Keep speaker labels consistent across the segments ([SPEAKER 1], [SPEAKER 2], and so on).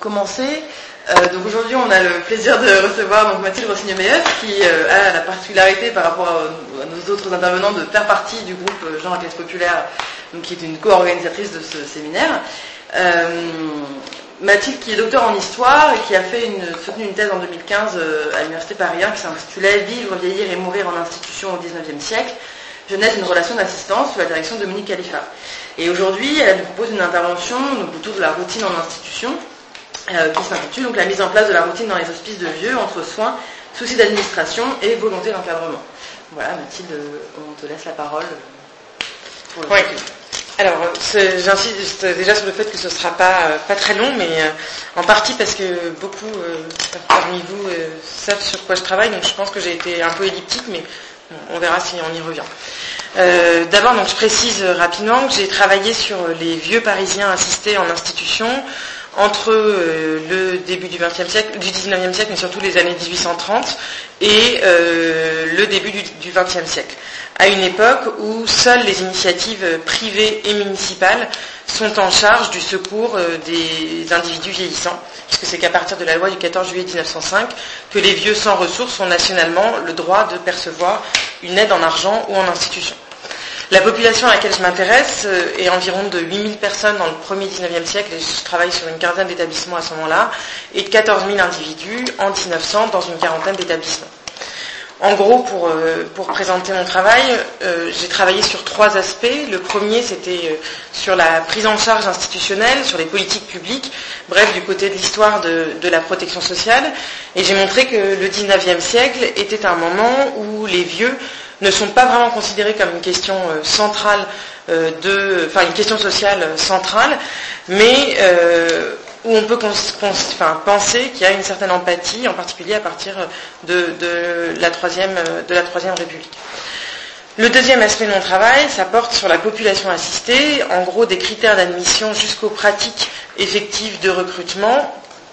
[SPEAKER 1] commencer. Donc aujourd'hui, on a le plaisir de recevoir donc Mathilde Rossignol-Meyeuf, qui a la particularité par rapport à nos autres intervenants de faire partie du groupe Genre la classe populaire, donc qui est une co-organisatrice de ce séminaire. Mathilde, qui est docteur en histoire et qui a soutenu une thèse en 2015 à l'Université Paris 1 qui s'intitulait « Vivre, vieillir et mourir en institution au XIXe siècle, jeunesse d'une relation d'assistance » sous la direction de Dominique Khalifa. Et aujourd'hui, elle nous propose une intervention donc, autour de la routine en institution, qui s'intitule donc la mise en place de la routine dans les hospices de vieux entre soins, soucis d'administration et volonté d'encadrement. Voilà, Mathilde, on te laisse la parole.
[SPEAKER 2] Oui. Alors, j'insiste déjà sur le fait que ce ne sera pas très long, mais en partie parce que beaucoup parmi vous savent sur quoi je travaille, donc je pense que j'ai été un peu elliptique, mais on verra si on y revient. D'abord, donc, je précise rapidement que j'ai travaillé sur les vieux Parisiens assistés en institution entre le début du XXe siècle, du XIXe siècle, mais surtout les années 1830 et le début du XXe siècle, à une époque où seules les initiatives privées et municipales sont en charge du secours des individus vieillissants, puisque c'est qu'à partir de la loi du 14 juillet 1905 que les vieux sans ressources ont nationalement le droit de percevoir une aide en argent ou en institution. La population à laquelle je m'intéresse est environ de 8000 personnes dans le premier 19e siècle, et je travaille sur une quinzaine d'établissements à ce moment-là, et de 14 000 individus en 1900 dans une quarantaine d'établissements. En gros, pour présenter mon travail, j'ai travaillé sur 3 aspects. Le premier, c'était sur la prise en charge institutionnelle, sur les politiques publiques, bref, du côté de l'histoire de la protection sociale. Et j'ai montré que le 19e siècle était un moment où les vieux ne sont pas vraiment considérés comme une question centrale, une question sociale centrale, mais où on peut penser qu'il y a une certaine empathie, en particulier à partir de la Troisième République. Le deuxième aspect de mon travail, ça porte sur la population assistée, en gros des critères d'admission jusqu'aux pratiques effectives de recrutement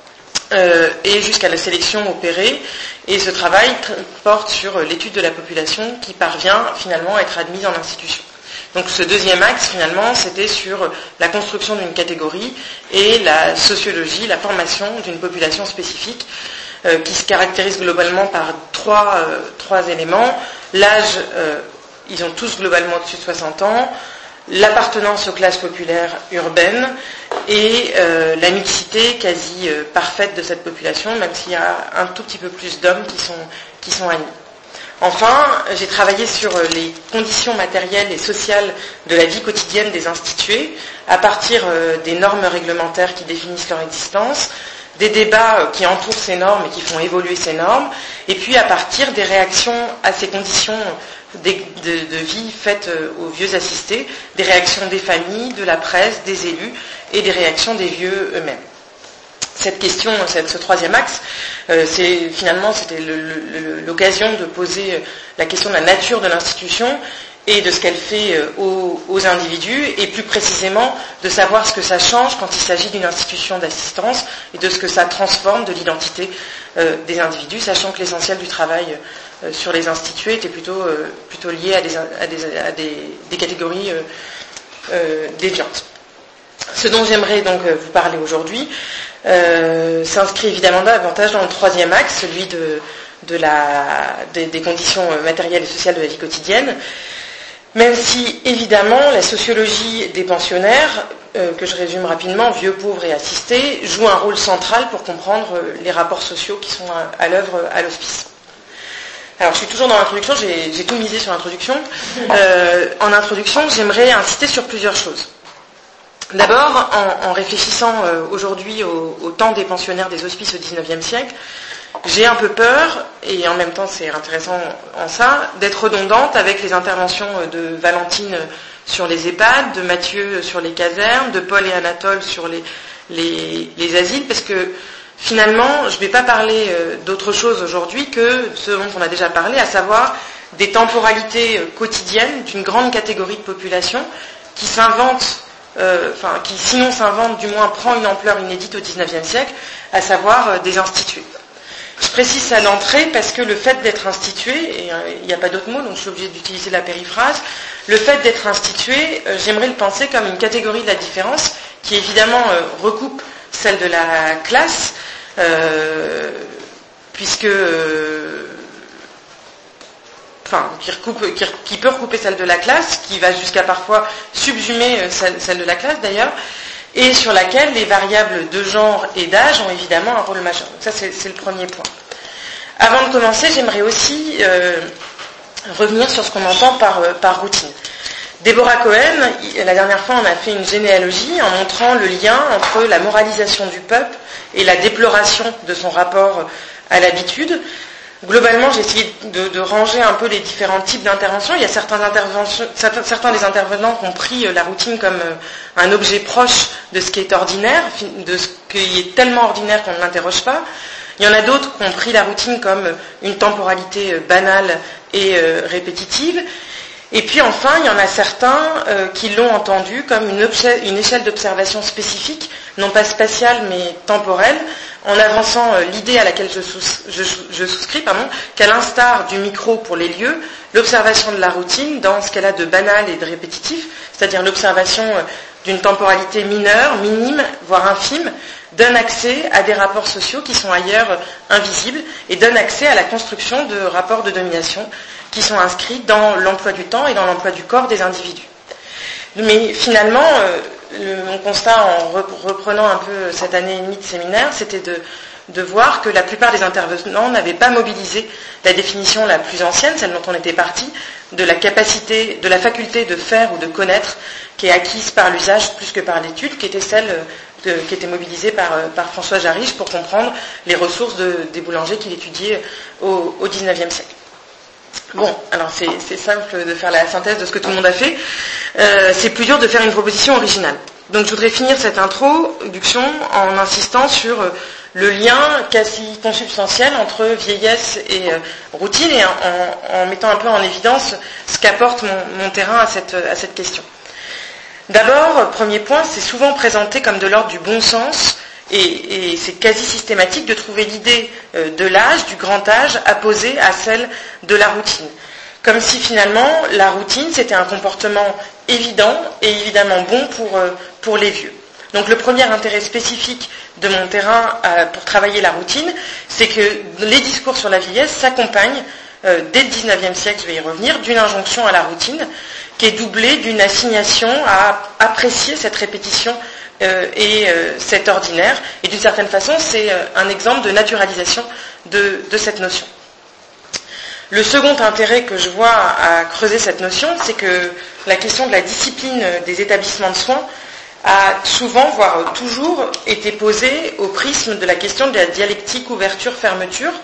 [SPEAKER 2] et jusqu'à la sélection opérée. Et ce travail porte sur l'étude de la population qui parvient finalement à être admise en institution. Donc ce deuxième axe, finalement, c'était sur la construction d'une catégorie et la sociologie, la formation d'une population spécifique qui se caractérise globalement par trois éléments. L'âge, ils ont tous globalement au-dessus de 60 ans, l'appartenance aux classes populaires urbaines et la mixité quasi parfaite de cette population, même s'il y a un tout petit peu plus d'hommes qui sont admis. Enfin, j'ai travaillé sur les conditions matérielles et sociales de la vie quotidienne des institués, à partir des normes réglementaires qui définissent leur existence, des débats qui entourent ces normes et qui font évoluer ces normes, et puis à partir des réactions à ces conditions de vie faites aux vieux assistés, des réactions des familles, de la presse, des élus, et des réactions des vieux eux-mêmes. Cette question, ce troisième axe, c'était l'occasion de poser la question de la nature de l'institution et de ce qu'elle fait aux individus, et plus précisément de savoir ce que ça change quand il s'agit d'une institution d'assistance et de ce que ça transforme de l'identité des individus, sachant que l'essentiel du travail sur les institués était plutôt lié à des catégories déviantes. Ce dont j'aimerais donc vous parler aujourd'hui s'inscrit évidemment davantage dans le troisième axe, celui des conditions matérielles et sociales de la vie quotidienne, même si évidemment la sociologie des pensionnaires, que je résume rapidement, vieux, pauvres et assistés, joue un rôle central pour comprendre les rapports sociaux qui sont à l'œuvre à l'hospice. Alors je suis toujours dans l'introduction, j'ai tout misé sur l'introduction. En introduction, j'aimerais insister sur plusieurs choses. D'abord, en réfléchissant aujourd'hui au temps des pensionnaires des hospices au XIXe siècle, j'ai un peu peur, et en même temps c'est intéressant en ça, d'être redondante avec les interventions de Valentine sur les EHPAD, de Mathieu sur les casernes, de Paul et Anatole sur les asiles, parce que finalement je ne vais pas parler d'autre chose aujourd'hui que ce dont on a déjà parlé, à savoir des temporalités quotidiennes d'une grande catégorie de population qui qui sinon s'invente, du moins prend une ampleur inédite au XIXe siècle, à savoir des institués. Je précise ça à l'entrée parce que le fait d'être institué, et il n'y a pas d'autre mot, donc je suis obligée d'utiliser la périphrase, le fait d'être institué, j'aimerais le penser comme une catégorie de la différence qui évidemment recoupe celle de la classe, puisque qui peut recouper celle de la classe, qui va jusqu'à parfois subsumer celle de la classe d'ailleurs, et sur laquelle les variables de genre et d'âge ont évidemment un rôle majeur. Donc ça, c'est le premier point. Avant de commencer, j'aimerais aussi revenir sur ce qu'on entend par routine. Deborah Cohen, la dernière fois, on a fait une généalogie en montrant le lien entre la moralisation du peuple et la déploration de son rapport à l'habitude. Globalement, j'ai essayé de ranger un peu les différents types d'interventions. Il y a certains des intervenants qui ont pris la routine comme un objet proche de ce qui est ordinaire, de ce qui est tellement ordinaire qu'on ne l'interroge pas. Il y en a d'autres qui ont pris la routine comme une temporalité banale et répétitive. Et puis enfin, il y en a certains qui l'ont entendu comme une échelle d'observation spécifique, non pas spatiale mais temporelle, en avançant l'idée à laquelle je souscris, qu'à l'instar du micro pour les lieux, l'observation de la routine, dans ce qu'elle a de banal et de répétitif, c'est-à-dire l'observation d'une temporalité mineure, minime, voire infime, donne accès à des rapports sociaux qui sont ailleurs invisibles et donne accès à la construction de rapports de domination qui sont inscrits dans l'emploi du temps et dans l'emploi du corps des individus. Mais finalement, mon constat en reprenant un peu cette année et demie de séminaire, c'était de voir que la plupart des intervenants n'avaient pas mobilisé la définition la plus ancienne, celle dont on était parti, de la capacité, de la faculté de faire ou de connaître, qui est acquise par l'usage plus que par l'étude, qui était celle qui était mobilisée par François Jarige pour comprendre les ressources des boulangers qu'il étudiait au XIXe siècle. Bon, alors c'est simple de faire la synthèse de ce que tout le monde a fait. C'est plus dur de faire une proposition originale. Donc je voudrais finir cette introduction en insistant sur le lien quasi consubstantiel entre vieillesse et routine et en mettant un peu en évidence ce qu'apporte mon terrain à cette question. D'abord, premier point, c'est souvent présenté comme de l'ordre du bon sens et c'est quasi systématique de trouver l'idée de l'âge, du grand âge, apposée à celle de la routine. Comme si finalement la routine c'était un comportement évident et évidemment bon pour les vieux. Donc le premier intérêt spécifique de mon terrain pour travailler la routine, c'est que les discours sur la vieillesse s'accompagnent dès le XIXe siècle, je vais y revenir, d'une injonction à la routine qui est doublée d'une assignation à apprécier cette répétition et cet ordinaire. Et d'une certaine façon, c'est un exemple de naturalisation de cette notion. Le second intérêt que je vois à creuser cette notion, c'est que la question de la discipline des établissements de soins a souvent, voire toujours, été posée au prisme de la question de la dialectique ouverture-fermeture,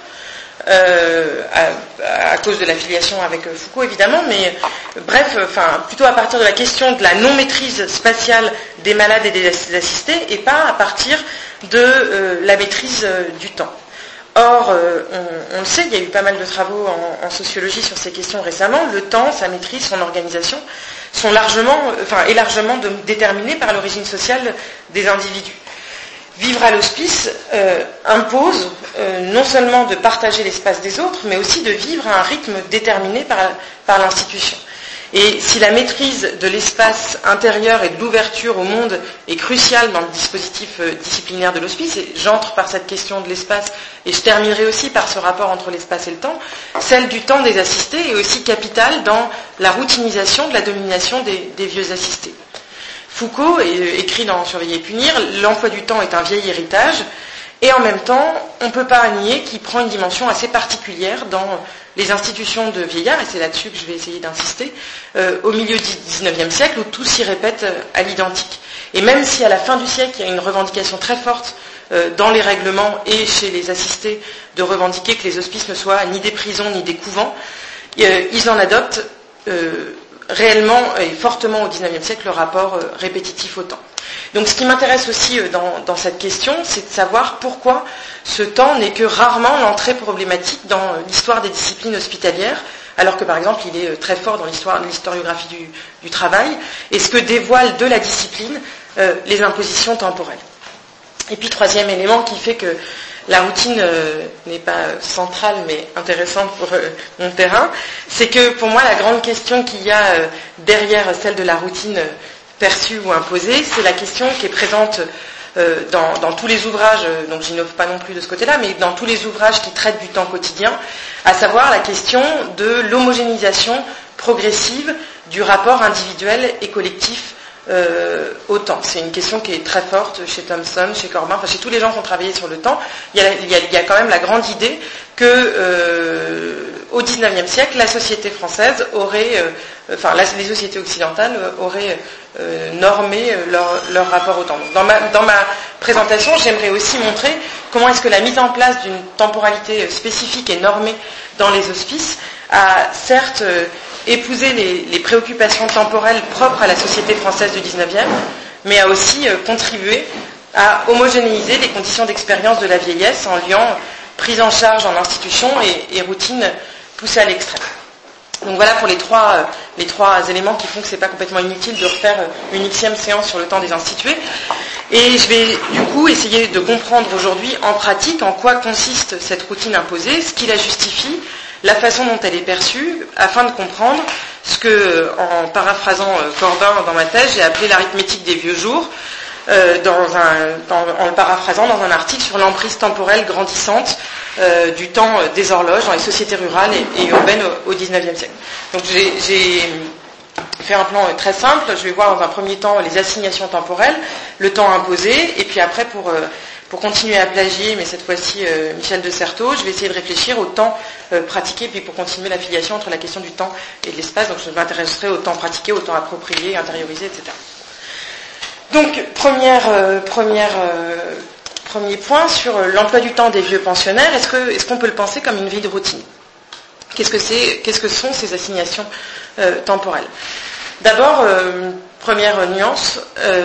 [SPEAKER 2] à cause de l'affiliation avec Foucault évidemment, mais bref, plutôt à partir de la question de la non-maîtrise spatiale des malades et des assistés, et pas à partir de la maîtrise du temps. Or, on le sait, il y a eu pas mal de travaux en sociologie sur ces questions récemment. Le temps, sa maîtrise, son organisation est largement déterminées par l'origine sociale des individus. Vivre à l'hospice impose non seulement de partager l'espace des autres, mais aussi de vivre à un rythme déterminé par l'institution. Et si la maîtrise de l'espace intérieur et de l'ouverture au monde est cruciale dans le dispositif disciplinaire de l'hospice, et j'entre par cette question de l'espace, et je terminerai aussi par ce rapport entre l'espace et le temps, celle du temps des assistés est aussi capitale dans la routinisation de la domination des vieux assistés. Foucault écrit dans Surveiller et punir, l'emploi du temps est un vieil héritage, et en même temps, on ne peut pas nier qu'il prend une dimension assez particulière dans les institutions de vieillards, et c'est là-dessus que je vais essayer d'insister, au milieu du XIXe siècle, où tout s'y répète à l'identique. Et même si à la fin du siècle, il y a une revendication très forte dans les règlements et chez les assistés de revendiquer que les hospices ne soient ni des prisons ni des couvents, ils en adoptent réellement et fortement au XIXe siècle le rapport répétitif au temps. Donc ce qui m'intéresse aussi dans cette question, c'est de savoir pourquoi ce temps n'est que rarement l'entrée problématique dans l'histoire des disciplines hospitalières, alors que par exemple il est très fort dans l'historiographie du travail, et ce que dévoile de la discipline les impositions temporelles. Et puis troisième élément qui fait que la routine n'est pas centrale mais intéressante pour mon terrain, c'est que pour moi la grande question qu'il y a derrière celle de la routine perçue ou imposée, c'est la question qui est présente dans tous les ouvrages, donc j'innove pas non plus de ce côté-là, mais dans tous les ouvrages qui traitent du temps quotidien, à savoir la question de l'homogénéisation progressive du rapport individuel et collectif au temps. C'est une question qui est très forte chez Thomson, chez Corbin, enfin chez tous les gens qui ont travaillé sur le temps. Il y a quand même la grande idée que au XIXe siècle, la société française aurait, les sociétés occidentales auraient normé leur rapport au temps. Donc, dans ma présentation, j'aimerais aussi montrer comment est-ce que la mise en place d'une temporalité spécifique et normée dans les hospices a certes épousé les préoccupations temporelles propres à la société française du XIXe, mais a aussi contribué à homogénéiser les conditions d'expérience de la vieillesse en liant prise en charge en institution et routine poussée à l'extrême. Donc voilà pour les trois éléments qui font que c'est pas complètement inutile de refaire une xème séance sur le temps des institués. Et je vais du coup essayer de comprendre aujourd'hui en pratique en quoi consiste cette routine imposée, ce qui la justifie, la façon dont elle est perçue, afin de comprendre ce que, en paraphrasant Corbin dans ma thèse, j'ai appelé l'arithmétique des vieux jours, en le paraphrasant dans un article sur l'emprise temporelle grandissante du temps des horloges dans les sociétés rurales et urbaines au XIXe siècle. Donc j'ai fait un plan très simple. Je vais voir dans un premier temps les assignations temporelles, le temps imposé, et puis après pour continuer à plagier, mais cette fois-ci Michel de Certeau, je vais essayer de réfléchir au temps pratiqué, puis pour continuer l'affiliation entre la question du temps et de l'espace. Donc je m'intéresserai au temps pratiqué, au temps approprié, intériorisé, etc. Donc premier point sur l'emploi du temps des vieux pensionnaires. Est-ce qu'on peut le penser comme une vie de routine ? Qu'est-ce que sont ces assignations temporelles ? D'abord, première nuance,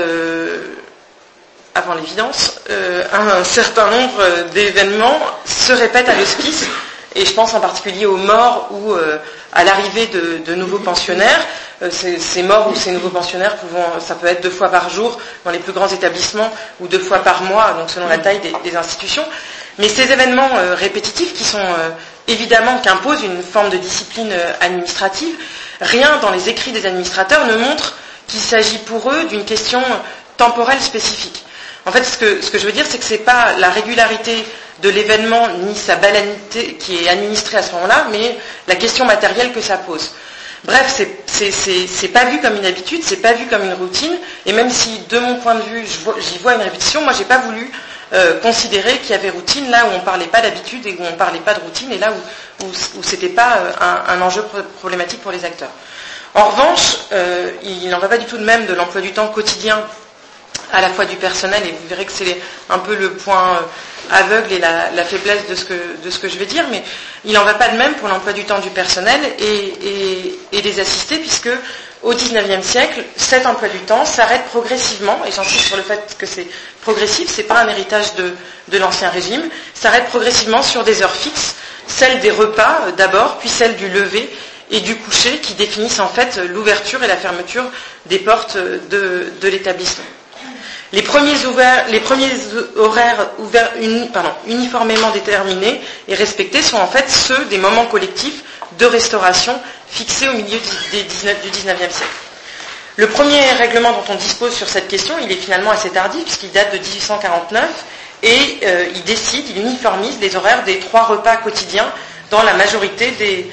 [SPEAKER 2] avant l'évidence, un certain nombre d'événements se répètent à l'hospice, et je pense en particulier aux morts ou à l'arrivée de nouveaux pensionnaires. Ces morts ou ces nouveaux pensionnaires, ça peut être 2 fois par jour dans les plus grands établissements ou 2 fois par mois, donc selon la taille des institutions. Mais ces événements répétitifs qui sont évidemment qu'imposent une forme de discipline administrative, rien dans les écrits des administrateurs ne montre qu'il s'agit pour eux d'une question temporelle spécifique. En fait, ce que je veux dire, c'est que c'est pas la régularité de l'événement ni sa banalité qui est administrée à ce moment-là, mais la question matérielle que ça pose. Bref, c'est pas vu comme une habitude, c'est pas vu comme une routine, et même si de mon point de vue j'y vois une répétition, moi j'ai pas voulu considérer qu'il y avait routine là où on parlait pas d'habitude et où on parlait pas de routine, et là où c'était pas un enjeu problématique pour les acteurs. En revanche, il n'en va pas du tout de même de l'emploi du temps quotidien à la fois du personnel, et vous verrez que c'est un peu le point aveugle et la faiblesse de ce que je vais dire, mais il n'en va pas de même pour l'emploi du temps du personnel et des assistés, puisque au XIXe siècle, cet emploi du temps s'arrête progressivement, et j'insiste sur le fait que c'est progressif, c'est pas un héritage de l'Ancien Régime, s'arrête progressivement sur des heures fixes, celles des repas d'abord, puis celles du lever et du coucher, qui définissent en fait l'ouverture et la fermeture des portes de l'établissement. Les premiers horaires uniformément déterminés et respectés sont en fait ceux des moments collectifs de restauration fixés au milieu du XIXe siècle. Le premier règlement dont on dispose sur cette question, il est finalement assez tardif puisqu'il date de 1849 et il uniformise les horaires des 3 repas quotidiens dans la majorité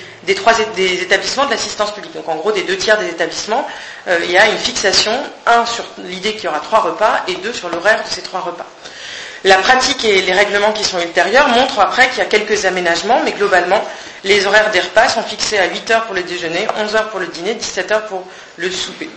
[SPEAKER 2] des établissements de l'assistance publique. Donc en gros, des 2/3 des établissements, il y a une fixation, 1 sur l'idée qu'il y aura 3 repas et 2 sur l'horaire de ces 3 repas. La pratique et les règlements qui sont ultérieurs montrent après qu'il y a quelques aménagements, mais globalement, les horaires des repas sont fixés à 8h pour le déjeuner, 11h pour le dîner, 17h pour le souper.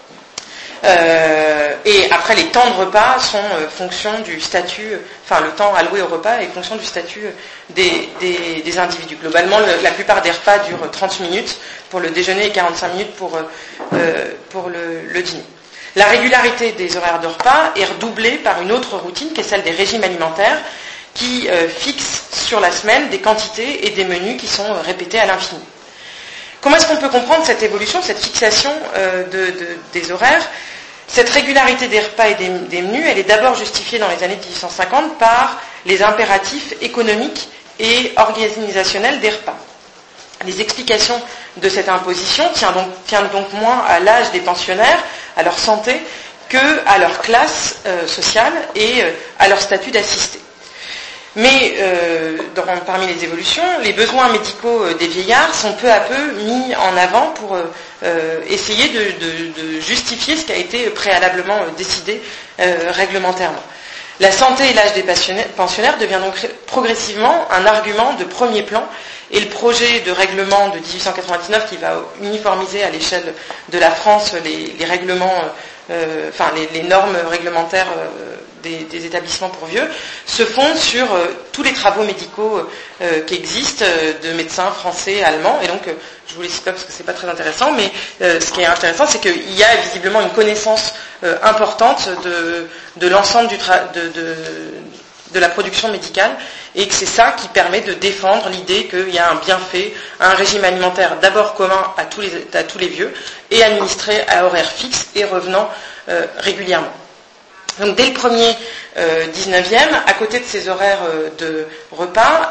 [SPEAKER 2] Et après, les temps de repas sont fonction du statut, le temps alloué au repas est fonction du statut des individus. Globalement, la plupart des repas durent 30 minutes pour le déjeuner et 45 minutes pour le dîner. La régularité des horaires de repas est redoublée par une autre routine qui est celle des régimes alimentaires qui fixent sur la semaine des quantités et des menus qui sont répétés à l'infini. Comment est-ce qu'on peut comprendre cette évolution, cette fixation des horaires ? Cette régularité des repas et des menus, elle est d'abord justifiée dans les années 1850 par les impératifs économiques et organisationnels des repas. Les explications de cette imposition tiennent donc moins à l'âge des pensionnaires, à leur santé, qu'à leur classe sociale et à leur statut d'assisté. Mais parmi les évolutions, les besoins médicaux des vieillards sont peu à peu mis en avant pour essayer de justifier ce qui a été préalablement décidé réglementairement. La santé et l'âge des pensionnaires devient donc progressivement un argument de premier plan, et le projet de règlement de 1899 qui va uniformiser à l'échelle de la France les règlements, les normes réglementaires des établissements pour vieux, se fonde sur tous les travaux médicaux qui existent de médecins français, allemands, et donc je vous les cite pas parce que c'est pas très intéressant, mais ce qui est intéressant, c'est qu'il y a visiblement une connaissance importante de l'ensemble de la production médicale, et que c'est ça qui permet de défendre l'idée qu'il y a un bienfait, un régime alimentaire d'abord commun à tous les vieux, et administré à horaires fixes et revenant régulièrement. Donc dès le premier 19e, à côté de ces horaires de repas,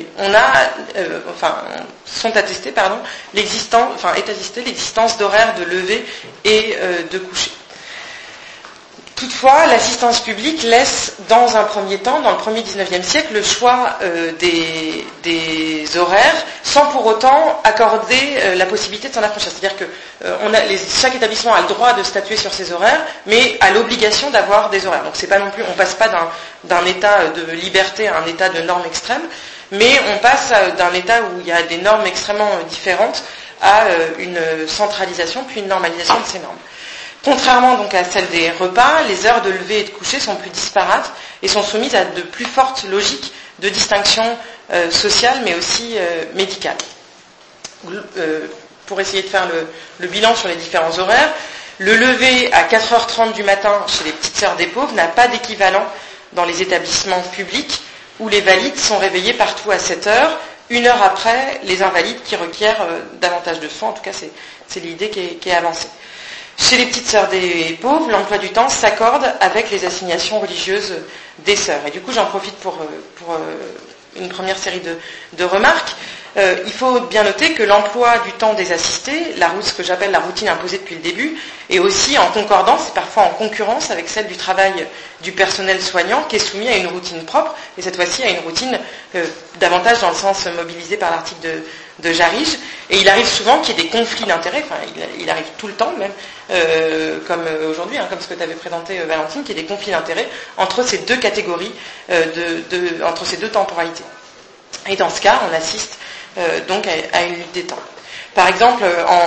[SPEAKER 2] est attestée l'existence d'horaires de lever et de coucher. Toutefois, l'assistance publique laisse dans un premier temps, dans le premier 19e siècle, le choix des horaires sans pour autant accorder la possibilité de s'en affranchir. C'est-à-dire que chaque établissement a le droit de statuer sur ses horaires, mais a l'obligation d'avoir des horaires. Donc c'est pas non plus, on passe pas d'un état de liberté à un état de normes extrêmes, mais on passe d'un état où il y a des normes extrêmement différentes à une centralisation puis une normalisation de ces normes. Contrairement donc à celle des repas, les heures de lever et de coucher sont plus disparates et sont soumises à de plus fortes logiques de distinction sociale mais aussi médicale. Pour essayer de faire le bilan sur les différents horaires, le lever à 4h30 du matin chez les petites sœurs des pauvres n'a pas d'équivalent dans les établissements publics où les valides sont réveillés partout à 7h, 1 heure après les invalides qui requièrent davantage de soins. En tout cas, c'est l'idée qui est avancée. Chez les petites sœurs des pauvres, l'emploi du temps s'accorde avec les assignations religieuses des sœurs. Et du coup, j'en profite pour une première série de remarques. Il faut bien noter que l'emploi du temps des assistés, ce que j'appelle la routine imposée depuis le début, est aussi en concordance et parfois en concurrence avec celle du travail du personnel soignant qui est soumis à une routine propre, et cette fois-ci à une routine davantage dans le sens mobilisé par l'article de Jarige. Et il arrive souvent qu'il y ait des conflits d'intérêts, il arrive tout le temps même, comme aujourd'hui, comme ce que tu avais présenté Valentine, qu'il y ait des conflits d'intérêts entre ces deux catégories, entre ces deux temporalités. Et dans ce cas, on assiste donc à une lutte des temps. Par exemple,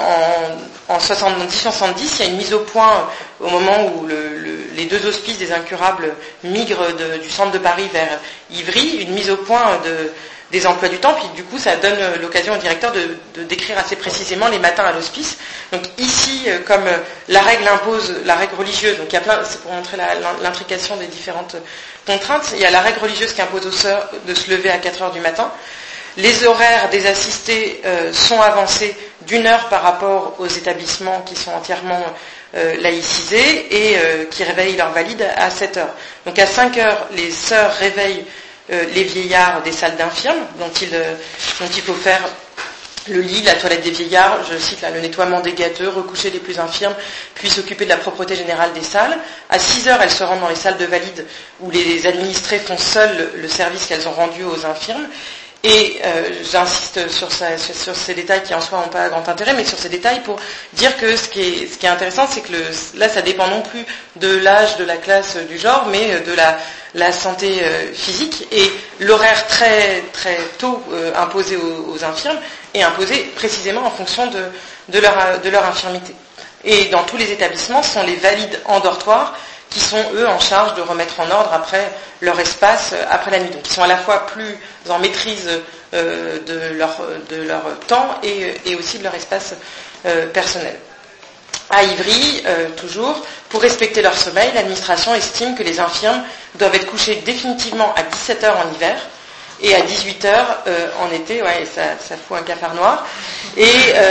[SPEAKER 2] en 70-70, il y a une mise au point au moment où les deux hospices des incurables migrent du centre de Paris vers Ivry, une mise au point des emplois du temps, puis du coup ça donne l'occasion au directeur de décrire assez précisément les matins à l'hospice. Donc ici, comme la règle impose, la règle religieuse, donc il y a c'est pour montrer l'intrication des différentes contraintes, il y a la règle religieuse qui impose aux sœurs de se lever à 4h du matin. Les horaires des assistés sont avancés d'1 heure par rapport aux établissements qui sont entièrement laïcisés et qui réveillent leurs valides à 7 heures. Donc à 5 heures, les sœurs réveillent les vieillards des salles d'infirmes dont il faut faire le lit, la toilette des vieillards, je cite là, le nettoiement des gâteux, recoucher les plus infirmes, puis s'occuper de la propreté générale des salles. À 6 heures, elles se rendent dans les salles de valides où les administrés font seuls le service qu'elles ont rendu aux infirmes. Et j'insiste sur ces détails qui en soi n'ont pas grand intérêt, mais sur ces détails pour dire que ce qui est intéressant, c'est que là, ça dépend non plus de l'âge, de la classe, du genre, mais de la santé physique. Et l'horaire très très tôt imposé aux infirmes est imposé précisément en fonction de leur infirmité. Et dans tous les établissements, ce sont les valides en dortoir qui sont, eux, en charge de remettre en ordre après leur espace, après la nuit. Donc, ils sont à la fois plus en maîtrise de leur temps et aussi de leur espace personnel. À Ivry, toujours, pour respecter leur sommeil, l'administration estime que les infirmes doivent être couchées définitivement à 17h en hiver et à 18h en été, ça fout un cafard noir, et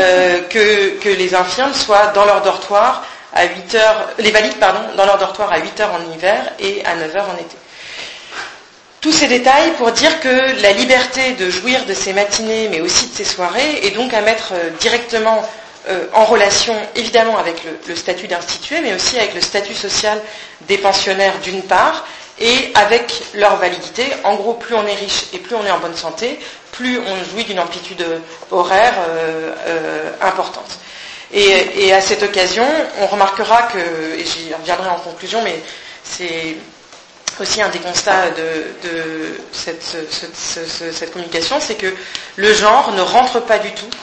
[SPEAKER 2] que les infirmes soient dans leur dortoir à 8h, les valides, dans leur dortoir à 8h en hiver et à 9h en été. Tous ces détails pour dire que la liberté de jouir de ces matinées, mais aussi de ces soirées, est donc à mettre directement en relation évidemment avec le statut d'institué, mais aussi avec le statut social des pensionnaires d'une part, et avec leur validité. En gros, plus on est riche et plus on est en bonne santé, plus on jouit d'une amplitude horaire importante. Et à cette occasion, on remarquera que, et j'y reviendrai en conclusion, mais c'est aussi un des constats de cette communication, c'est que le genre ne rentre pas du tout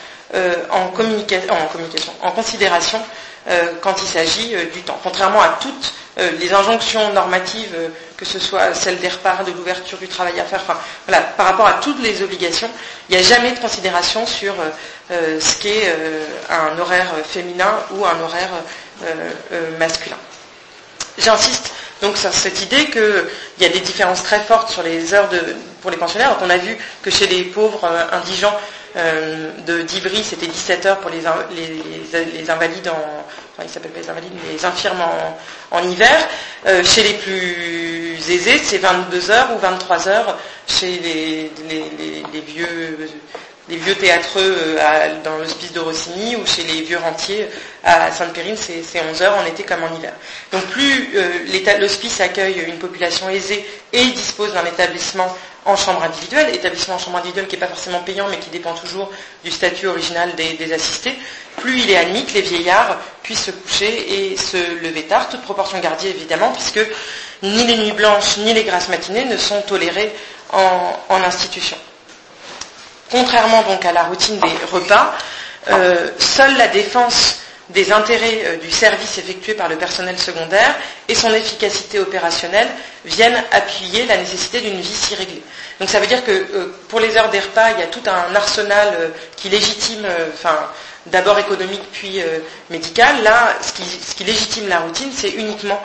[SPEAKER 2] en considération quand il s'agit du temps. Contrairement à toutes les injonctions normatives, que ce soit celle des repas, de l'ouverture du travail à faire, enfin voilà, par rapport à toutes les obligations, il n'y a jamais de considération sur ce qu'est un horaire féminin ou un horaire masculin. J'insiste donc sur cette idée qu'il y a des différences très fortes sur les heures pour les pensionnaires. Donc on a vu que chez les pauvres indigents d'Ivry, c'était 17 heures pour les invalides enfin ils s'appellent pas les invalides, mais les infirmes en hiver. Chez les plus aisés, c'est 22 heures ou 23 heures chez les vieux théâtreux dans l'hospice de Rossini, ou chez les vieux rentiers à Sainte-Périne, c'est 11 heures en été comme en hiver. Donc plus l'hospice accueille une population aisée et dispose d'un établissement en chambre individuelle, établissement en chambre individuelle qui n'est pas forcément payant mais qui dépend toujours du statut original des assistés, plus il est admis que les vieillards puissent se coucher et se lever tard, toute proportion gardée évidemment, puisque ni les nuits blanches ni les grasses matinées ne sont tolérées en institution. Contrairement donc à la routine des repas, seule la défense des intérêts du service effectué par le personnel secondaire et son efficacité opérationnelle viennent appuyer la nécessité d'une vie si réglée. Donc ça veut dire que pour les heures des repas, il y a tout un arsenal qui légitime, d'abord économique puis médical. Là, ce qui légitime la routine, c'est uniquement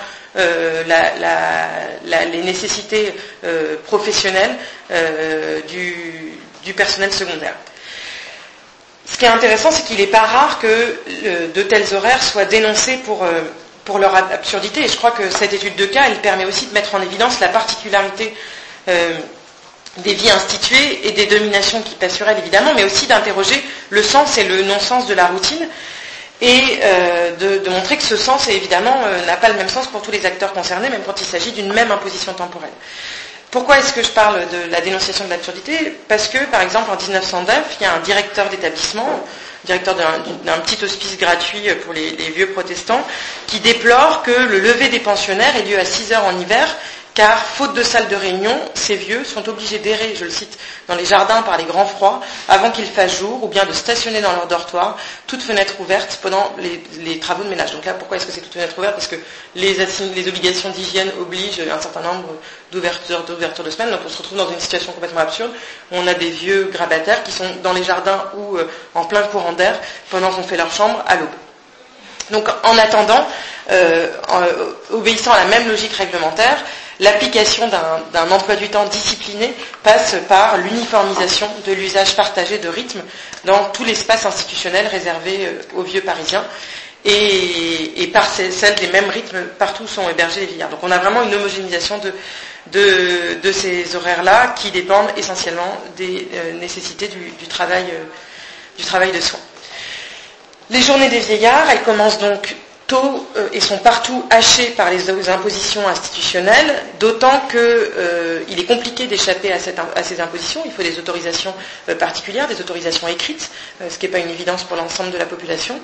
[SPEAKER 2] les nécessités professionnelles du personnel secondaire. Ce qui est intéressant, c'est qu'il n'est pas rare que de tels horaires soient dénoncés pour leur absurdité. Et je crois que cette étude de cas, elle permet aussi de mettre en évidence la particularité des vies instituées et des dominations qui pèsent sur elles, évidemment, mais aussi d'interroger le sens et le non-sens de la routine et de montrer que ce sens, évidemment, n'a pas le même sens pour tous les acteurs concernés, même quand il s'agit d'une même imposition temporelle. Pourquoi est-ce que je parle de la dénonciation de l'absurdité ? Parce que, par exemple, en 1909, il y a un directeur d'établissement, directeur d'un petit hospice gratuit pour les vieux protestants, qui déplore que le lever des pensionnaires ait lieu à 6 heures en hiver, car, faute de salle de réunion, ces vieux sont obligés d'errer, je le cite, dans les jardins par les grands froids, avant qu'il fasse jour, ou bien de stationner dans leur dortoir, toutes fenêtres ouvertes pendant les travaux de ménage. Donc là, pourquoi est-ce que c'est toutes fenêtres ouvertes ? Parce que les obligations d'hygiène obligent un certain nombre d'ouvertures de semaine. Donc on se retrouve dans une situation complètement absurde, où on a des vieux grabataires qui sont dans les jardins ou en plein courant d'air, pendant qu'on fait leur chambre à l'aube. Donc en attendant, obéissant à la même logique réglementaire, l'application d'un emploi du temps discipliné passe par l'uniformisation de l'usage partagé de rythme dans tout l'espace institutionnel réservé aux vieux parisiens et par celle des mêmes rythmes partout où sont hébergés les vieillards. Donc on a vraiment une homogénéisation de ces horaires-là qui dépendent essentiellement des nécessités du travail de soins. Les journées des vieillards, elles commencent donc tôt et sont partout hachées par les impositions institutionnelles, d'autant qu'il est compliqué d'échapper à ces impositions. Il faut des autorisations particulières, des autorisations écrites, ce qui n'est pas une évidence pour l'ensemble de la population.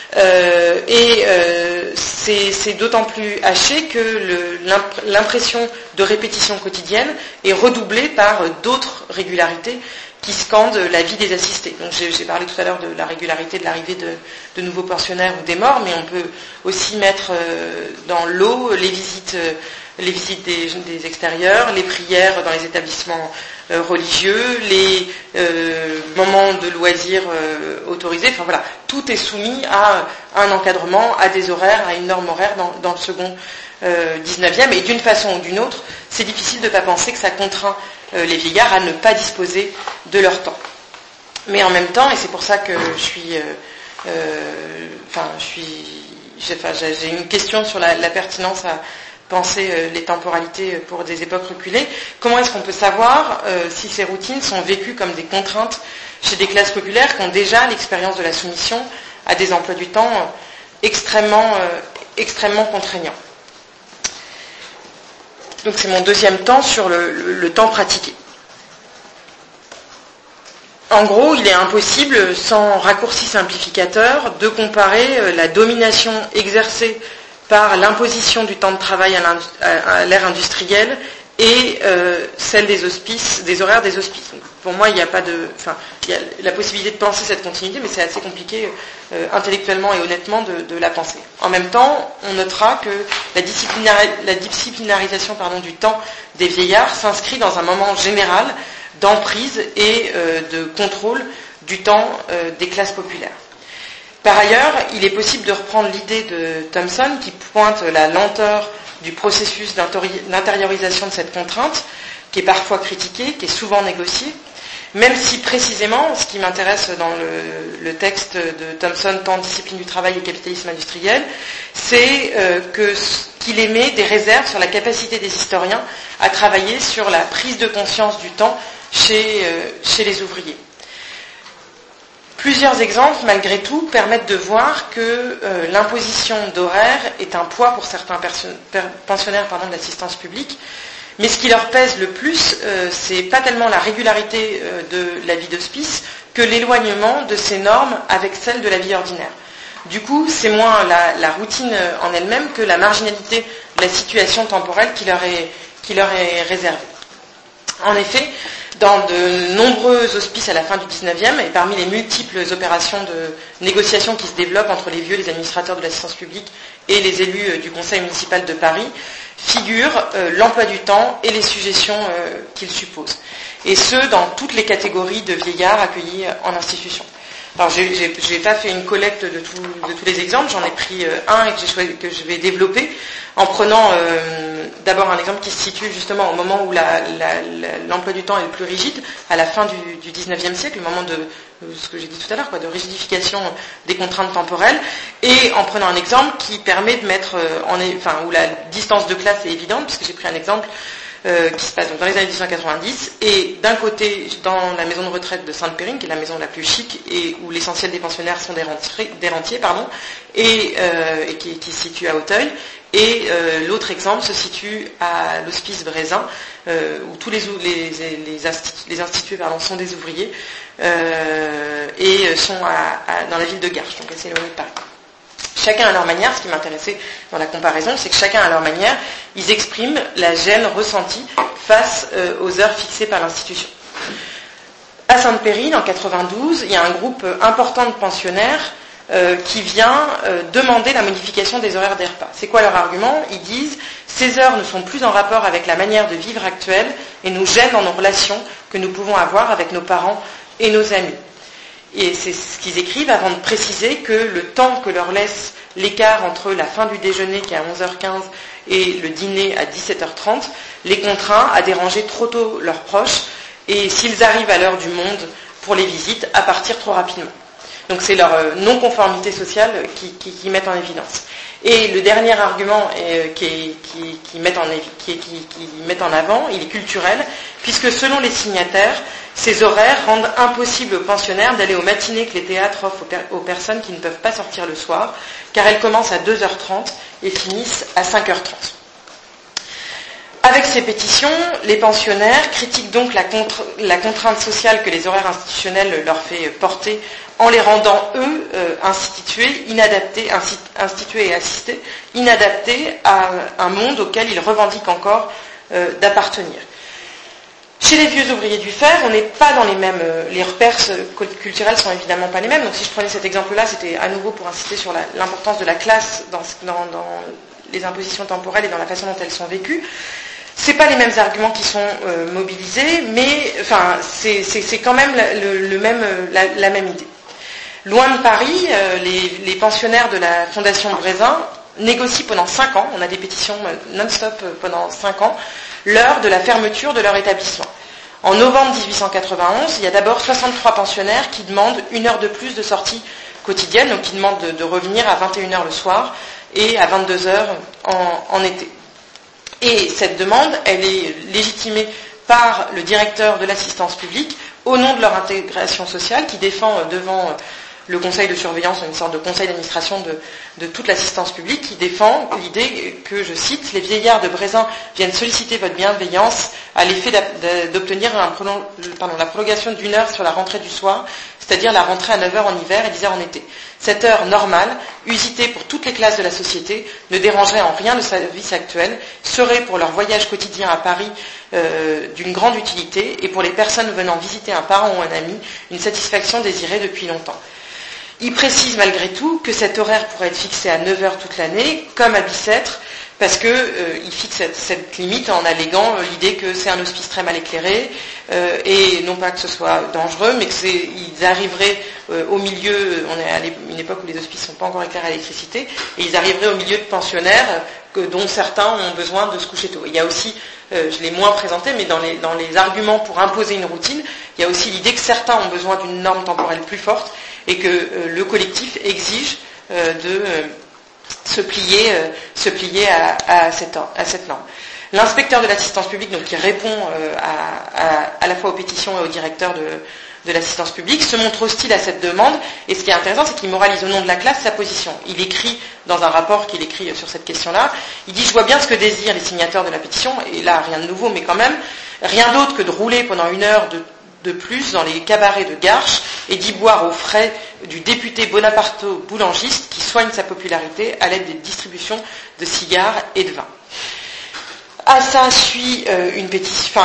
[SPEAKER 2] C'est d'autant plus haché que l'impression de répétition quotidienne est redoublée par d'autres régularités qui scandent la vie des assistés. Donc j'ai parlé tout à l'heure de la régularité de l'arrivée de nouveaux pensionnaires ou des morts, mais on peut aussi mettre dans l'eau les visites des extérieurs, les prières dans les établissements religieux, les moments de loisirs autorisés. Enfin voilà, tout est soumis à un encadrement, à des horaires, à une norme horaire dans le second 19e, et d'une façon ou d'une autre, c'est difficile de ne pas penser que ça contraint les vieillards à ne pas disposer de leur temps. Mais en même temps, et c'est pour ça que j'ai une question sur la pertinence à penser les temporalités pour des époques reculées, comment est-ce qu'on peut savoir si ces routines sont vécues comme des contraintes chez des classes populaires qui ont déjà l'expérience de la soumission à des emplois du temps extrêmement contraignants. Donc c'est mon deuxième temps sur le temps pratiqué. En gros, il est impossible, sans raccourci simplificateur, de comparer la domination exercée par l'imposition du temps de travail à l'ère industrielle et celle des horaires des hospices. Donc, pour moi, il y a la possibilité de penser cette continuité, mais c'est assez compliqué intellectuellement et honnêtement de la penser. En même temps, on notera que la disciplinarisation du temps des vieillards s'inscrit dans un moment général d'emprise et de contrôle du temps des classes populaires. Par ailleurs, il est possible de reprendre l'idée de Thomson qui pointe la lenteur du processus d'intériorisation de cette contrainte, qui est parfois critiquée, qui est souvent négociée, même si précisément, ce qui m'intéresse dans le texte de Thomson, Temps, discipline du travail et capitalisme industriel, c'est qu'il émet des réserves sur la capacité des historiens à travailler sur la prise de conscience du temps chez les ouvriers. Plusieurs exemples, malgré tout, permettent de voir que l'imposition d'horaires est un poids pour certains pensionnaires de l'assistance publique, mais ce qui leur pèse le plus, c'est pas tellement la régularité de la vie d'hospice que l'éloignement de ces normes avec celle de la vie ordinaire. Du coup, c'est moins la routine en elle-même que la marginalité de la situation temporelle qui leur est réservée. En effet, dans de nombreux hospices à la fin du 19e, et parmi les multiples opérations de négociation qui se développent entre les vieux, les administrateurs de l'assistance publique et les élus du conseil municipal de Paris, figurent l'emploi du temps et les suggestions qu'il suppose. Et ce, dans toutes les catégories de vieillards accueillis en institution. Alors, j'ai pas fait une collecte de tous les exemples, j'en ai pris un et que je vais développer en prenant d'abord un exemple qui se situe justement au moment où l'emploi du temps est le plus rigide, à la fin du 19e siècle, le moment de ce que j'ai dit tout à l'heure, de rigidification des contraintes temporelles, et en prenant un exemple qui permet de mettre où la distance de classe est évidente, puisque j'ai pris un exemple qui se passe donc dans les années 1890, et d'un côté dans la maison de retraite de Sainte-Périne, qui est la maison la plus chic et où l'essentiel des pensionnaires sont des rentiers, et qui se situe à Auteuil, et l'autre exemple se situe à l'hospice Brézin, où tous les institués sont des ouvriers et sont dans la ville de Garches, donc assez éloigné de Paris. Chacun à leur manière, ce qui m'intéressait dans la comparaison, c'est que chacun à leur manière, ils expriment la gêne ressentie face aux heures fixées par l'institution. À Sainte-Périne, en 92, il y a un groupe important de pensionnaires qui vient demander la modification des horaires des repas. C'est quoi leur argument ? Ils disent « Ces heures ne sont plus en rapport avec la manière de vivre actuelle et nous gênent dans nos relations que nous pouvons avoir avec nos parents et nos amis. » Et c'est ce qu'ils écrivent avant de préciser que le temps que leur laisse l'écart entre la fin du déjeuner qui est à 11h15 et le dîner à 17h30 les contraint à déranger trop tôt leurs proches et s'ils arrivent à l'heure du monde pour les visites, à partir trop rapidement. Donc c'est leur non-conformité sociale qui mettent en évidence. Et le dernier argument qui mettent en avant, il est culturel, puisque selon les signataires, ces horaires rendent impossible aux pensionnaires d'aller aux matinées que les théâtres offrent aux personnes qui ne peuvent pas sortir le soir, car elles commencent à 2h30 et finissent à 5h30. Avec ces pétitions, les pensionnaires critiquent donc la contrainte sociale que les horaires institutionnels leur fait porter en les rendant, eux, institués et assistés, inadaptés à un monde auquel ils revendiquent encore d'appartenir. Chez les vieux ouvriers du fer, on n'est pas dans les mêmes... les repères culturels sont évidemment pas les mêmes. Donc si je prenais cet exemple-là, c'était à nouveau pour insister sur l'importance de la classe dans les impositions temporelles et dans la façon dont elles sont vécues. C'est pas les mêmes arguments qui sont mobilisés, mais c'est quand même la même idée. Loin de Paris, les pensionnaires de la Fondation Brézin négocient pendant 5 ans, on a des pétitions non-stop pendant 5 ans, l'heure de la fermeture de leur établissement. En novembre 1891, il y a d'abord 63 pensionnaires qui demandent 1 heure de plus de sortie quotidienne, donc qui demandent de revenir à 21h le soir et à 22h en été. Et cette demande, elle est légitimée par le directeur de l'assistance publique au nom de leur intégration sociale qui défend devant le conseil de surveillance, une sorte de conseil d'administration de toute l'assistance publique, qui défend l'idée que, je cite, les vieillards de Brézin viennent solliciter votre bienveillance à l'effet d'obtenir la prolongation d'1 heure sur la rentrée du soir, c'est-à-dire la rentrée à 9h en hiver et 10h en été. Cette heure normale, usitée pour toutes les classes de la société, ne dérangerait en rien le service actuel, serait pour leur voyage quotidien à Paris d'une grande utilité et pour les personnes venant visiter un parent ou un ami, une satisfaction désirée depuis longtemps. Il précise malgré tout que cet horaire pourrait être fixé à 9h toute l'année, comme à Bicêtre, parce qu'il fixe cette limite en alléguant l'idée que c'est un hospice très mal éclairé, et non pas que ce soit dangereux, mais qu'ils arriveraient au milieu, on est à une époque où les hospices ne sont pas encore éclairés à l'électricité, et ils arriveraient au milieu de pensionnaires dont certains ont besoin de se coucher tôt. Il y a aussi, je l'ai moins présenté, mais dans les arguments pour imposer une routine, il y a aussi l'idée que certains ont besoin d'une norme temporelle plus forte, et que le collectif exige de se plier à cette norme. L'inspecteur de l'assistance publique, donc, qui répond à la fois aux pétitions et au directeur de l'assistance publique, se montre hostile à cette demande, et ce qui est intéressant, c'est qu'il moralise au nom de la classe sa position. Il écrit, dans un rapport qu'il écrit sur cette question-là, il dit « Je vois bien ce que désirent les signataires de la pétition, et là, rien de nouveau, mais quand même, rien d'autre que de rouler pendant 1 heure de plus dans les cabarets de Garches et d'y boire aux frais du député bonaparto-boulangiste qui soigne sa popularité à l'aide des distributions de cigares et de vin. » À ça suit une pétition,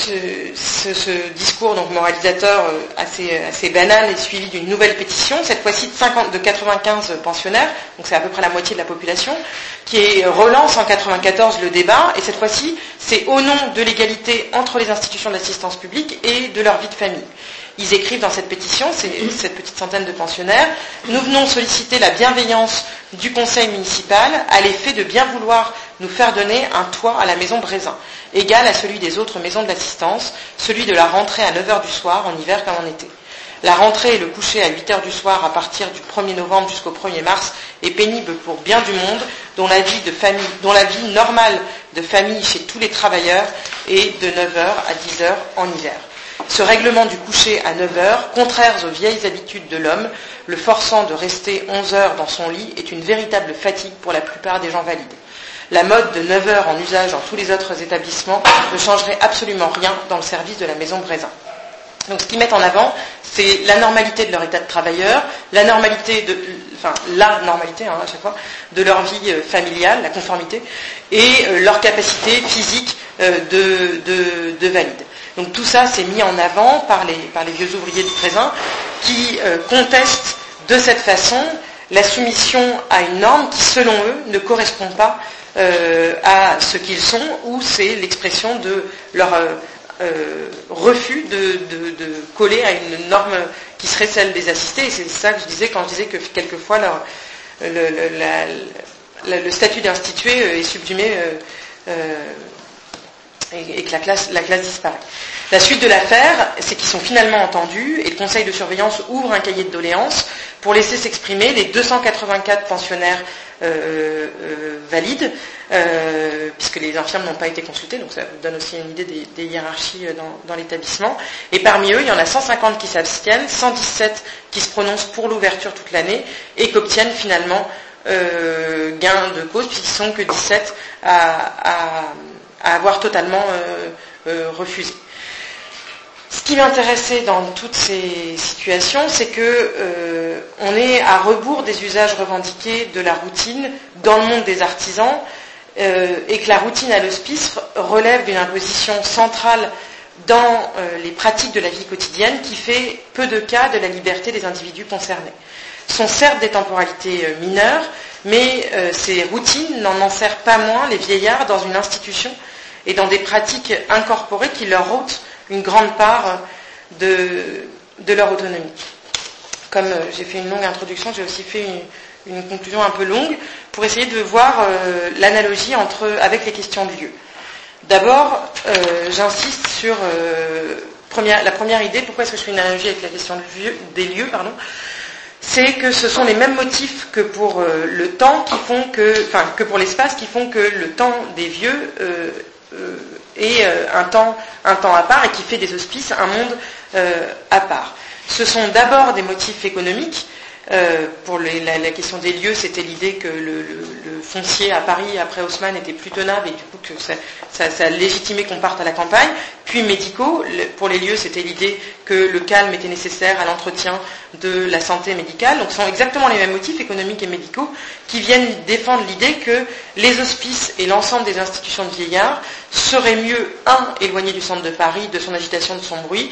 [SPEAKER 2] ce discours donc moralisateur assez banal est suivi d'une nouvelle pétition, cette fois-ci de 95 pensionnaires, donc c'est à peu près la moitié de la population, qui relance en 94 le débat, et cette fois-ci c'est au nom de l'égalité entre les institutions d'assistance publique et de leur vie de famille. Ils écrivent dans cette pétition, c'est cette petite centaine de pensionnaires, « Nous venons solliciter la bienveillance du conseil municipal à l'effet de bien vouloir nous faire donner un toit à la maison Brézin, égal à celui des autres maisons de l'assistance, celui de la rentrée à 9h du soir, en hiver comme en été. La rentrée et le coucher à 8h du soir à partir du 1er novembre jusqu'au 1er mars est pénible pour bien du monde, dont la vie normale de famille chez tous les travailleurs est de 9h à 10h en hiver. Ce règlement du coucher à 9h, contraire aux vieilles habitudes de l'homme, le forçant de rester 11 heures dans son lit, est une véritable fatigue pour la plupart des gens valides. La mode de 9 heures en usage dans tous les autres établissements ne changerait absolument rien dans le service de la maison Brézin. Donc ce qu'ils mettent en avant, c'est la normalité de leur état de travailleur, la normalité à chaque fois, de leur vie familiale, la conformité, et leur capacité physique de valide. Donc tout ça, c'est mis en avant par les vieux ouvriers du Brézin qui contestent de cette façon la soumission à une norme qui, selon eux, ne correspond pas à ce qu'ils sont, ou c'est l'expression de leur refus de coller à une norme qui serait celle des assistés. Et c'est ça que je disais quand je disais que quelquefois le statut d'institué est sublimé et que la classe disparaît. La suite de l'affaire, c'est qu'ils sont finalement entendus et le conseil de surveillance ouvre un cahier de doléances pour laisser s'exprimer les 284 pensionnaires valides, puisque les infirmes n'ont pas été consultés, donc ça vous donne aussi une idée des hiérarchies dans l'établissement. Et parmi eux, il y en a 150 qui s'abstiennent, 117 qui se prononcent pour l'ouverture toute l'année et qui obtiennent finalement gain de cause, puisqu'ils sont que 17 à avoir totalement refusé. Ce qui m'intéressait dans toutes ces situations, c'est que on est à rebours des usages revendiqués de la routine dans le monde des artisans, et que la routine à l'hospice relève d'une imposition centrale dans les pratiques de la vie quotidienne qui fait peu de cas de la liberté des individus concernés. Ce sont certes des temporalités mineures, mais ces routines n'en enserrent pas moins les vieillards dans une institution et dans des pratiques incorporées qui leur ôtent une grande part de leur autonomie. Comme j'ai fait une longue introduction, j'ai aussi fait une conclusion un peu longue pour essayer de voir l'analogie avec les questions de lieu. D'abord, j'insiste sur la première idée. Pourquoi est-ce que je fais une analogie avec la question des lieux, c'est que ce sont les mêmes motifs que pour le temps que pour l'espace qui font que le temps des vieux est un temps à part et qui fait des hospices un monde à part. Ce sont d'abord des motifs économiques Pour la question des lieux, c'était l'idée que le foncier à Paris après Haussmann était plus tenable et du coup que ça légitimait qu'on parte à la campagne. Puis médicaux, pour les lieux, c'était l'idée que le calme était nécessaire à l'entretien de la santé médicale. Donc ce sont exactement les mêmes motifs économiques et médicaux qui viennent défendre l'idée que les hospices et l'ensemble des institutions de vieillards seraient mieux, éloignés du centre de Paris, de son agitation, de son bruit,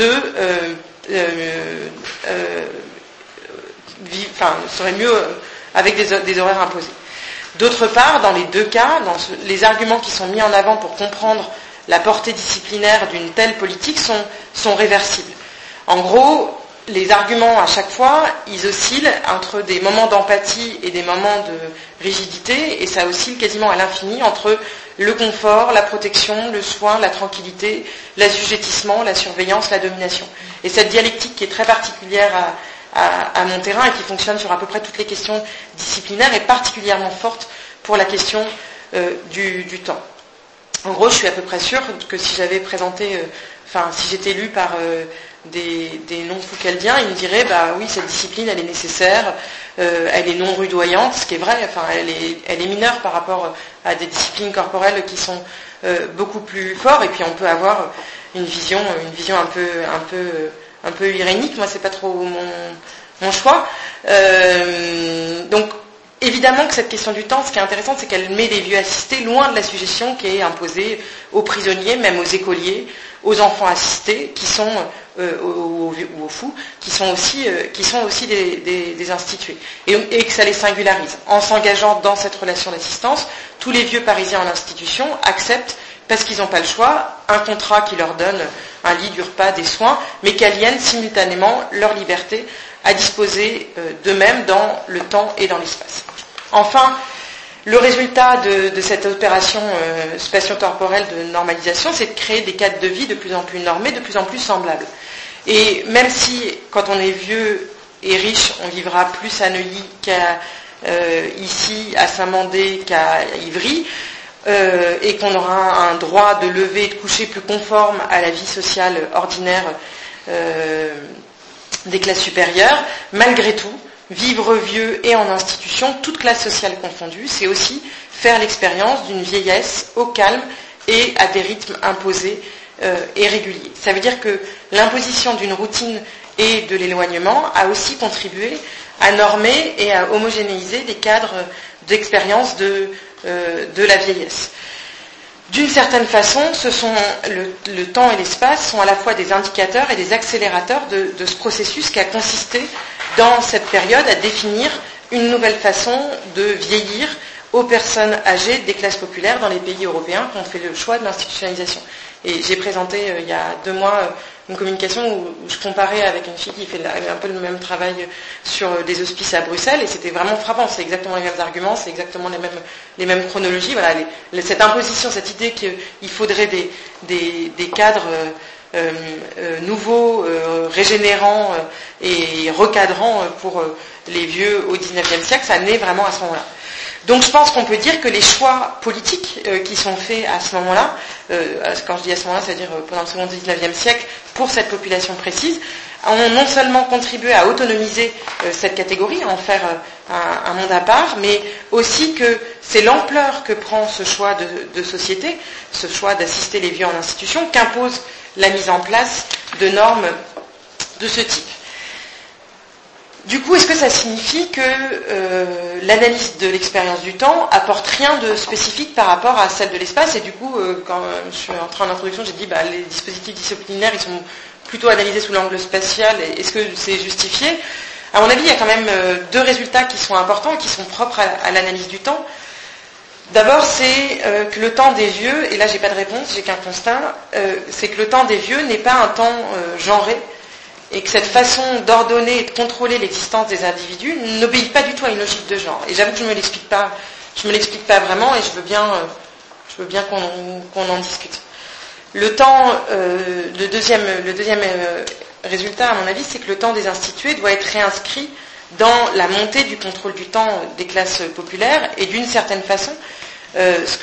[SPEAKER 2] serait mieux avec des horaires imposés. D'autre part, dans les deux cas, les arguments qui sont mis en avant pour comprendre la portée disciplinaire d'une telle politique sont réversibles. En gros, les arguments, à chaque fois, ils oscillent entre des moments d'empathie et des moments de rigidité, et ça oscille quasiment à l'infini entre le confort, la protection, le soin, la tranquillité, l'assujettissement, la surveillance, la domination. Et cette dialectique qui est très particulière à mon terrain et qui fonctionne sur à peu près toutes les questions disciplinaires est particulièrement forte pour la question du temps. En gros, je suis à peu près sûre que si j'avais présenté, si j'étais élue par des non-foucaldiens, ils me diraient, oui, cette discipline, elle est nécessaire, elle est non rudoyante, ce qui est vrai, elle est mineure par rapport à des disciplines corporelles qui sont beaucoup plus fortes, et puis on peut avoir une vision un peu irénique. Moi, c'est pas trop mon choix. Donc, évidemment que cette question du temps, ce qui est intéressant, c'est qu'elle met les vieux assistés loin de la suggestion qui est imposée aux prisonniers, même aux écoliers, aux enfants assistés, qui sont ou aux fous, qui sont aussi des institués, et que ça les singularise. En s'engageant dans cette relation d'assistance, tous les vieux Parisiens en institution acceptent, parce qu'ils n'ont pas le choix, un contrat qui leur donne un lit, du repas, des soins, mais qui aliène simultanément leur liberté à disposer d'eux-mêmes dans le temps et dans l'espace. Enfin, le résultat de cette opération spatio-temporelle de normalisation, c'est de créer des cadres de vie de plus en plus normés, de plus en plus semblables. Et même si, quand on est vieux et riche, on vivra plus à Neuilly qu'à ici, à Saint-Mandé, qu'à Ivry, et qu'on aura un droit de lever et de coucher plus conforme à la vie sociale ordinaire des classes supérieures, malgré tout, vivre vieux et en institution, toute classe sociale confondue, c'est aussi faire l'expérience d'une vieillesse au calme et à des rythmes imposés et réguliers. Ça veut dire que l'imposition d'une routine et de l'éloignement a aussi contribué à normer et à homogénéiser des cadres d'expérience de la vieillesse. D'une certaine façon, le temps et l'espace sont à la fois des indicateurs et des accélérateurs de ce processus qui a consisté dans cette période à définir une nouvelle façon de vieillir aux personnes âgées des classes populaires dans les pays européens qui ont fait le choix de l'institutionnalisation. Et j'ai présenté il y a 2 mois une communication où je comparais avec une fille qui fait un peu le même travail sur des hospices à Bruxelles, et c'était vraiment frappant. C'est exactement les mêmes arguments, c'est exactement les mêmes chronologies. Voilà, cette imposition, cette idée qu'il faudrait des cadres nouveaux, régénérants et recadrant pour les vieux au XIXe siècle, ça naît vraiment à ce moment-là. Donc je pense qu'on peut dire que les choix politiques qui sont faits à ce moment-là, quand je dis à ce moment-là, c'est-à-dire pendant le second XIXe siècle, pour cette population précise, ont non seulement contribué à autonomiser cette catégorie, à en faire un monde à part, mais aussi que c'est l'ampleur que prend ce choix de société, ce choix d'assister les vieux en institution, qu'impose la mise en place de normes de ce type. Du coup, est-ce que ça signifie que l'analyse de l'expérience du temps apporte rien de spécifique par rapport à celle de l'espace? Et du coup, quand je suis entrée en introduction, j'ai dit les dispositifs disciplinaires, ils sont plutôt analysés sous l'angle spatial. Est-ce que c'est justifié? À mon avis, il y a quand même 2 résultats qui sont importants et qui sont propres à l'analyse du temps. D'abord, c'est que le temps des vieux, et là j'ai pas de réponse, j'ai qu'un constat, c'est que le temps des vieux n'est pas un temps genré, et que cette façon d'ordonner et de contrôler l'existence des individus n'obéit pas du tout à une logique de genre. Et j'avoue que je me l'explique pas vraiment, et je veux bien qu'on en discute. Le deuxième résultat, à mon avis, c'est que le temps des institués doit être réinscrit dans la montée du contrôle du temps des classes populaires, et d'une certaine façon, ce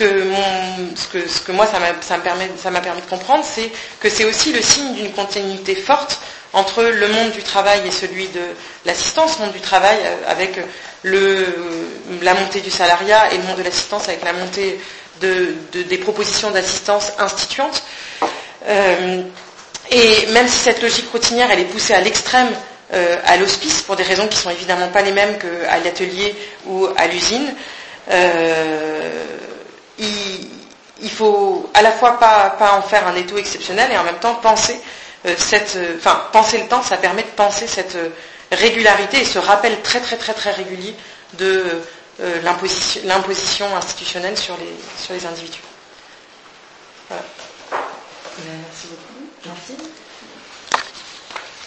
[SPEAKER 2] que moi ça m'a permis de comprendre, c'est que c'est aussi le signe d'une continuité forte entre le monde du travail et celui de l'assistance, monde du travail avec la montée du salariat et le monde de l'assistance avec la montée des propositions d'assistance instituantes. Et même si cette logique routinière elle est poussée à l'extrême à l'hospice pour des raisons qui sont évidemment pas les mêmes qu'à l'atelier ou à l'usine, il faut à la fois pas en faire un étau exceptionnel et en même temps penser penser le temps, ça permet de penser cette régularité et ce rappel très très très très régulier de l'imposition institutionnelle sur les individus. Voilà.
[SPEAKER 1] Merci beaucoup. Merci.